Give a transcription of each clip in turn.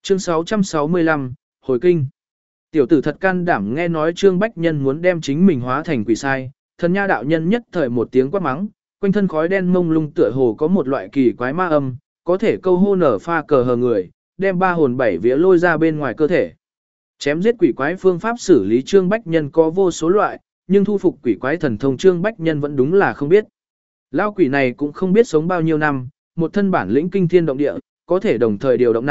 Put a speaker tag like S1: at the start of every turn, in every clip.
S1: Chương 665, Hồi kinh. Tiểu tử thật can đảm nghe nói Trương Bách Nhân muốn đem chính mình hóa thành quỷ sai, thần nha đạo nhân nhất thời một tiếng quát mắng, quanh thân khói đen mông lung tựa hồ có một loại kỳ quái ma âm, có thể câu hô nở pha cờ hờ người, đem ba hồn bảy vía lôi ra bên ngoài cơ thể. Chém giết quỷ quái phương pháp xử lý Trương Bách Nhân có vô số loại, nhưng thu phục quỷ quái thần thông Trương Bách Nhân vẫn đúng là không biết. Lao quỷ này cũng không biết sống bao nhiêu năm, một thân bản lĩnh kinh thiên động địa, có thể đồng thời điều động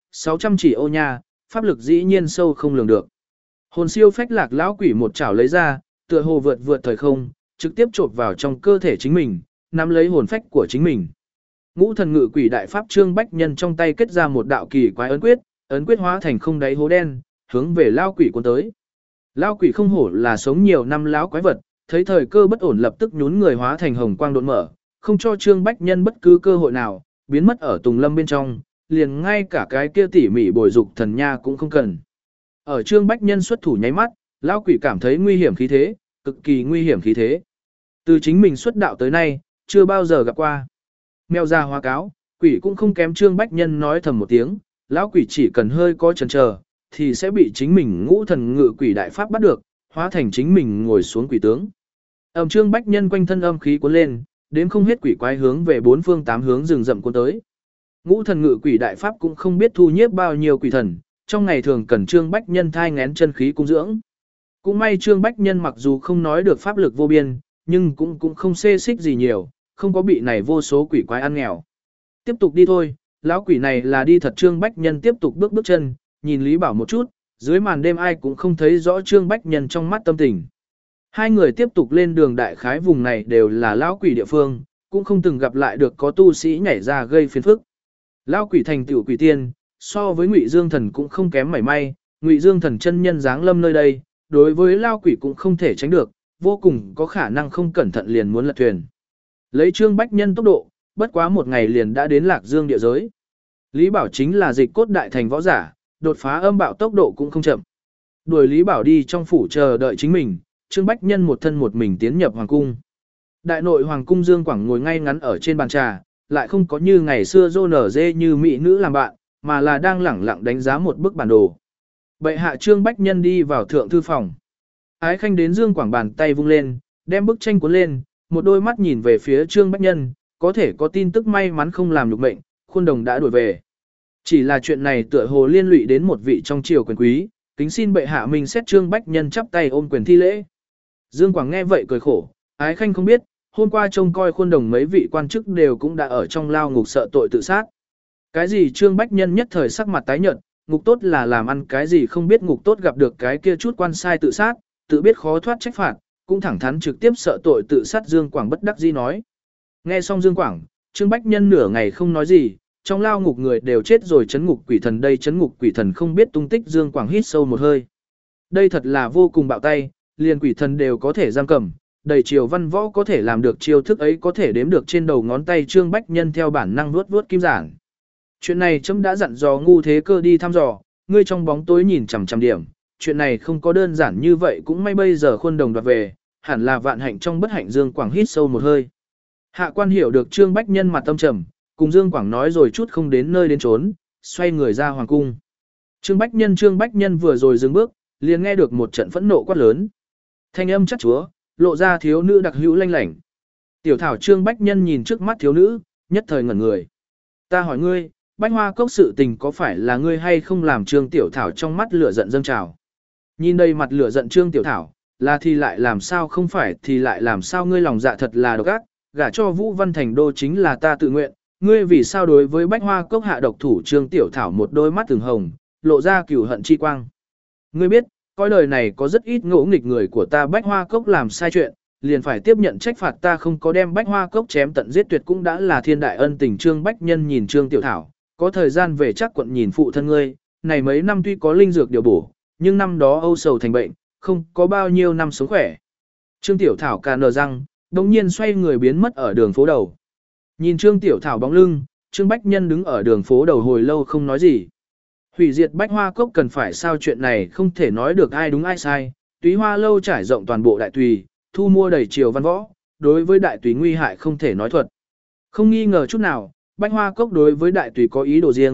S1: 600 chỉ ô nha, pháp lực dĩ nhiên sâu không lường được. Hồn siêu phách lạc lão quỷ một chảo lấy ra, tựa hồ vượt vượt thời không, trực tiếp chộp vào trong cơ thể chính mình, nắm lấy hồn phách của chính mình. Ngũ thần ngự quỷ đại pháp Trương Bách Nhân trong tay kết ra một đạo kỳ quái ấn quyết hóa thành không đáy hố đen, hướng về lão quỷ cuốn tới. Lão quỷ không hổ là sống nhiều năm lão quái vật, thấy thời cơ bất ổn lập tức nhún người hóa thành hồng quang đột mở, không cho Trương Bách Nhân bất cứ cơ hội nào, biến mất ở Tùng Lâm bên trong, liền ngay cả cái kia tỉ mỉ bồi dục thần nha cũng không cần. Ở Trương Bách Nhân xuất thủ nháy mắt, lão quỷ cảm thấy nguy hiểm khí thế, cực kỳ nguy hiểm khí thế. Từ chính mình xuất đạo tới nay, chưa bao giờ gặp qua. Mèo ra hóa cáo, quỷ cũng không kém Trương Bách Nhân nói thầm một tiếng, lão quỷ chỉ cần hơi có chần chờ, thì sẽ bị chính mình ngũ thần ngự quỷ đại pháp bắt được, hóa thành chính mình ngồi xuống quỷ tướng. Trương Bách Nhân quanh thân âm khí cuốn lên, đến không hết quỷ quái hướng về bốn phương tám hướng rừng rậm cuốn tới. Ngũ thần ngự quỷ đại pháp cũng không biết thu nhiếp bao nhiêu quỷ thần, trong ngày thường cần Trương Bách Nhân thai ngén chân khí cung dưỡng. Cũng may Trương Bách Nhân mặc dù không nói được pháp lực vô biên, nhưng cũng không xê xích gì nhiều, không có bị này vô số quỷ quái ăn nghèo. Tiếp tục đi thôi, lão quỷ này là đi thật. Trương Bách Nhân tiếp tục bước chân, nhìn Lý Bảo một chút, dưới màn đêm ai cũng không thấy rõ Trương Bách Nhân trong mắt tâm tình. Hai người tiếp tục lên đường, đại khái vùng này đều là lão quỷ địa phương, cũng không từng gặp lại được có tu sĩ nhảy ra gây phiền phức. Lão quỷ thành tựu quỷ tiên, so với Ngụy Dương Thần cũng không kém mảy may, Ngụy Dương Thần chân nhân giáng lâm nơi đây, đối với lão quỷ cũng không thể tránh được, vô cùng có khả năng không cẩn thận liền muốn lật thuyền. Lấy Trương Bách Nhân tốc độ, bất quá một ngày liền đã đến Lạc Dương địa giới. Lý Bảo chính là dịch cốt đại thành võ giả, đột phá âm bạo tốc độ cũng không chậm. Đuổi Lý Bảo đi trong phủ chờ đợi chính mình, Trương Bách Nhân một thân một mình tiến nhập hoàng cung. Đại nội hoàng cung Dương Quảng ngồi ngay ngắn ở trên bàn trà, lại không có như ngày xưa rô nở dê như mỹ nữ làm bạn, mà là đang lẳng lặng đánh giá một bức bản đồ. Bệ hạ Trương Bách Nhân đi vào thượng thư phòng. Ái Khanh đến Dương Quảng bàn tay vung lên, đem bức tranh cuốn lên, một đôi mắt nhìn về phía Trương Bách Nhân, có thể có tin tức may mắn không làm nhục mệnh, khuôn đồng đã đuổi về. Chỉ là chuyện này tựa hồ liên lụy đến một vị trong triều quyền quý, kính xin bệ hạ minh xét. Trương Bách Nhân chắp tay ôm quyền thi lễ. Dương Quảng nghe vậy cười khổ, Ái Khanh không biết, hôm qua trông coi khuôn đồng mấy vị quan chức đều cũng đã ở trong lao ngục sợ tội tự sát. Cái gì? Trương Bách Nhân nhất thời sắc mặt tái nhợt, ngục tốt là làm ăn cái gì không biết, ngục tốt gặp được cái kia chút quan sai tự sát, tự biết khó thoát trách phạt, cũng thẳng thắn trực tiếp sợ tội tự sát. Dương Quảng bất đắc dĩ nói. Nghe xong Dương Quảng, Trương Bách Nhân nửa ngày không nói gì, trong lao ngục người đều chết rồi, chấn ngục quỷ thần đây, chấn ngục quỷ thần không biết tung tích. Dương Quảng hít sâu một hơi. Đây thật là vô cùng bạo tay, liền quỷ thần đều có thể giam cầm, đầy triều văn võ có thể làm được chiêu thức ấy có thể đếm được trên đầu ngón tay. Trương Bách Nhân theo bản năng vuốt vuốt kim giản. Chuyện này chấm đã dặn dò Ngu Thế Cơ đi thăm dò, ngươi trong bóng tối nhìn chằm chằm điểm, chuyện này không có đơn giản như vậy, cũng may bây giờ khuôn đồng đoạt về, hẳn là vạn hạnh trong bất hạnh. Dương Quảng hít sâu một hơi. Hạ quan hiểu được. Trương Bách Nhân mặt tâm trầm, cùng Dương Quảng nói rồi chút không đến nơi đến trốn, xoay người ra hoàng cung. Trương Bách Nhân vừa rồi dừng bước, liền nghe được một trận phẫn nộ quát lớn. Thanh âm chắc chúa, lộ ra thiếu nữ đặc hữu lanh lảnh. Tiểu Thảo. Trương Bách Nhân nhìn trước mắt thiếu nữ, nhất thời ngẩn người. Ta hỏi ngươi, Bách Hoa Cốc sự tình có phải là ngươi hay không làm? Trương Tiểu Thảo trong mắt lửa giận dâng trào. Nhìn đây mặt lửa giận Trương Tiểu Thảo, là thì lại làm sao, không phải thì lại làm sao? Ngươi lòng dạ thật là độc ác, gả cho Vũ Văn Thành Đô chính là ta tự nguyện, ngươi vì sao đối với Bách Hoa Cốc hạ độc thủ? Trương Tiểu Thảo một đôi mắt từng hồng, lộ ra cừu hận chi quang. Ngươi biết, coi đời này có rất ít ngỗ nghịch người của ta, Bách Hoa Cốc làm sai chuyện, liền phải tiếp nhận trách phạt, ta không có đem Bách Hoa Cốc chém tận giết tuyệt cũng đã là thiên đại ân tình. Trương Bách Nhân nhìn Trương Tiểu Thảo, có thời gian về chắc quận nhìn phụ thân ngươi, này mấy năm tuy có linh dược điều bổ, nhưng năm đó âu sầu thành bệnh, không có bao nhiêu năm sống khỏe. Trương Tiểu Thảo cà nở răng, đồng nhiên xoay người biến mất ở đường phố đầu. Nhìn Trương Tiểu Thảo bóng lưng, Trương Bách Nhân đứng ở đường phố đầu hồi lâu không nói gì. Hủy diệt Bách Hoa Cốc cần phải sao? Chuyện này không thể nói được ai đúng ai sai, Túy Hoa lâu trải rộng toàn bộ Đại Tùy, thu mua đầy triều văn võ, đối với Đại Tùy nguy hại không thể nói thuật. Không nghi ngờ chút nào, Bách Hoa Cốc đối với Đại Tùy có ý đồ riêng,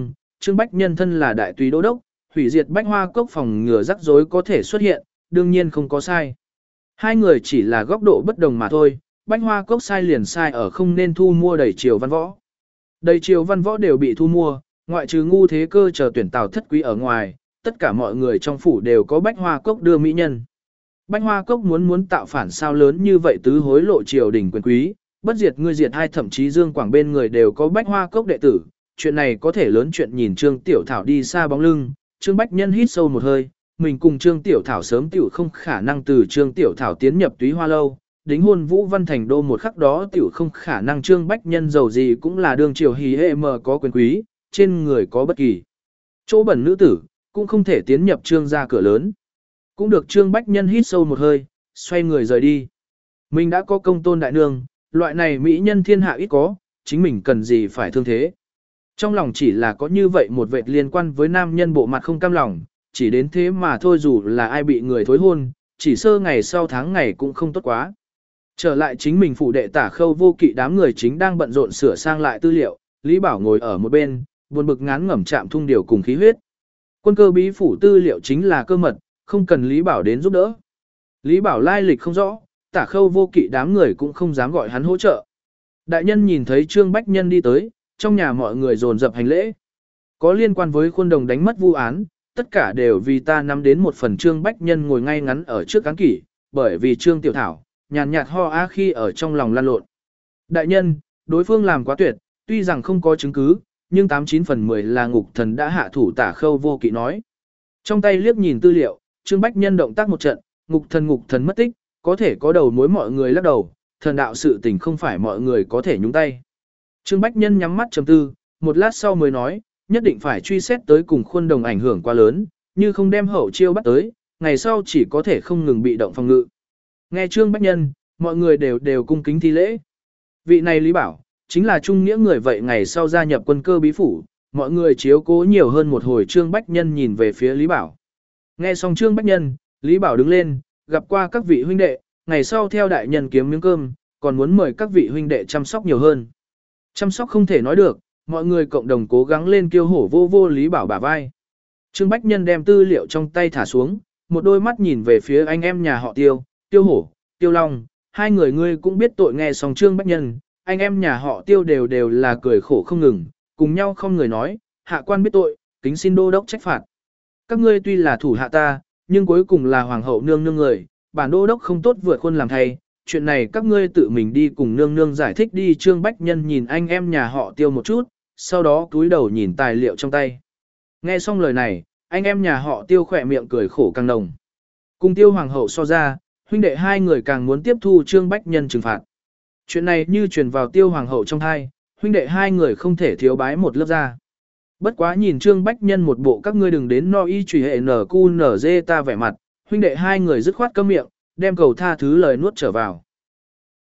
S1: Trương Bách Nhân thân là đại tùy đô đốc, hủy diệt Bách Hoa Cốc phòng ngừa rắc rối có thể xuất hiện, đương nhiên không có sai. Hai người chỉ là góc độ bất đồng mà thôi, Bách Hoa Cốc sai liền sai ở không nên thu mua đầy triều văn võ. Đầy triều văn võ đều bị thu mua, ngoại trừ ngu thế cơ chờ tuyển tào thất quý ở ngoài, tất cả mọi người trong phủ đều có Bách Hoa Cốc đưa mỹ nhân. Bách Hoa Cốc muốn tạo phản sao lớn như vậy tứ hối lộ triều đình quyền quý, bất diệt ngươi diệt hai thậm chí Dương Quảng bên người đều có Bách Hoa Cốc đệ tử, chuyện này có thể lớn chuyện nhìn Trương Tiểu Thảo đi xa bóng lưng, Trương Bách Nhân hít sâu một hơi, mình cùng Trương Tiểu Thảo sớm tiểu không khả năng từ Trương Tiểu Thảo tiến nhập Túy Hoa lâu, đính hôn Vũ Văn Thành đô một khắc đó tiểu không khả năng Trương Bách Nhân giàu gì cũng là đương triều hì hệ mờ có quyền quý, trên người có bất kỳ chỗ bẩn nữ tử, cũng không thể tiến nhập Trương gia cửa lớn. Cũng được Trương Bách Nhân hít sâu một hơi, xoay người rời đi. Mình đã có công tôn đại nương, loại này mỹ nhân thiên hạ ít có, chính mình cần gì phải thương thế. Trong lòng chỉ là có như vậy một vệt liên quan với nam nhân bộ mặt không cam lòng, chỉ đến thế mà thôi dù là ai bị người thối hôn, chỉ sơ ngày sau tháng ngày cũng không tốt quá. Trở lại chính mình phủ đệ Tả Khâu Vô Kỵ đám người chính đang bận rộn sửa sang lại tư liệu, Lý Bảo ngồi ở một bên, buồn bực ngán ngẩm chạm thung điều cùng khí huyết. Quân cơ bí phủ tư liệu chính là cơ mật, không cần Lý Bảo đến giúp đỡ. Lý Bảo lai lịch không rõ, Tả Khâu Vô Kỵ đám người cũng không dám gọi hắn hỗ trợ. Đại nhân nhìn thấy Trương Bách Nhân đi tới, trong nhà mọi người dồn dập hành lễ. Có liên quan với Khuôn Đồng đánh mất vu án, tất cả đều vì ta nắm đến một phần. Trương Bách Nhân ngồi ngay ngắn ở trước án kỷ, bởi vì Trương Tiểu Thảo, nhàn nhạt ho á khi ở trong lòng lan lộn. Đại nhân, đối phương làm quá tuyệt, tuy rằng không có chứng cứ, nhưng 89 phần 10 là Ngục Thần đã hạ thủ. Tả Khâu Vô Kỵ nói. Trong tay liếc nhìn tư liệu, Trương Bách Nhân động tác một trận, Ngục Thần mất tích, có thể có đầu mối mọi người lắc đầu, thần đạo sự tình không phải mọi người có thể nhúng tay. Trương Bách Nhân nhắm mắt trầm tư, một lát sau mới nói, nhất định phải truy xét tới cùng Khuôn Đồng ảnh hưởng quá lớn, như không đem hậu chiêu bắt tới, ngày sau chỉ có thể không ngừng bị động phòng ngự. Nghe Trương Bách Nhân, mọi người đều cung kính thi lễ. Vị này Lý Bảo, chính là trung nghĩa người vậy ngày sau gia nhập quân cơ bí phủ, mọi người chiếu cố nhiều hơn một hồi. Trương Bách Nhân nhìn về phía Lý Bảo. Nghe xong Trương Bách Nhân, Lý Bảo đứng lên, gặp qua các vị huynh đệ, ngày sau theo đại nhân kiếm miếng cơm, còn muốn mời các vị huynh đệ chăm sóc nhiều hơn. Chăm sóc không thể nói được, mọi người cộng đồng cố gắng lên kiêu hổ vô Lý Bảo bả vai. Trương Bách Nhân đem tư liệu trong tay thả xuống, một đôi mắt nhìn về phía anh em nhà họ Tiêu, Tiêu Hổ, Tiêu Long, hai người ngươi cũng biết tội. Nghe xong Trương Bách Nhân, anh em nhà họ Tiêu đều là cười khổ không ngừng, cùng nhau không người nói, hạ quan biết tội, kính xin đô đốc trách phạt. Các ngươi tuy là thủ hạ ta, nhưng cuối cùng là hoàng hậu nương nương người, bản đô đốc không tốt vượt khuôn làm thay, chuyện này các ngươi tự mình đi cùng nương nương giải thích đi. Trương Bách Nhân nhìn anh em nhà họ Tiêu một chút, sau đó cúi đầu nhìn tài liệu trong tay. Nghe xong lời này, anh em nhà họ Tiêu khỏe miệng cười khổ càng nồng. Cùng Tiêu hoàng hậu so ra, huynh đệ hai người càng muốn tiếp thu Trương Bách Nhân trừng phạt. Chuyện này như truyền vào Tiêu hoàng hậu trong hai, huynh đệ hai người không thể thiếu bái một lớp ra. Bất quá nhìn Trương Bách Nhân một bộ các ngươi đừng đến no y trùy hệ nở cu nở dê ta vẻ mặt, huynh đệ hai người dứt khoát câm miệng, đem cầu tha thứ lời nuốt trở vào.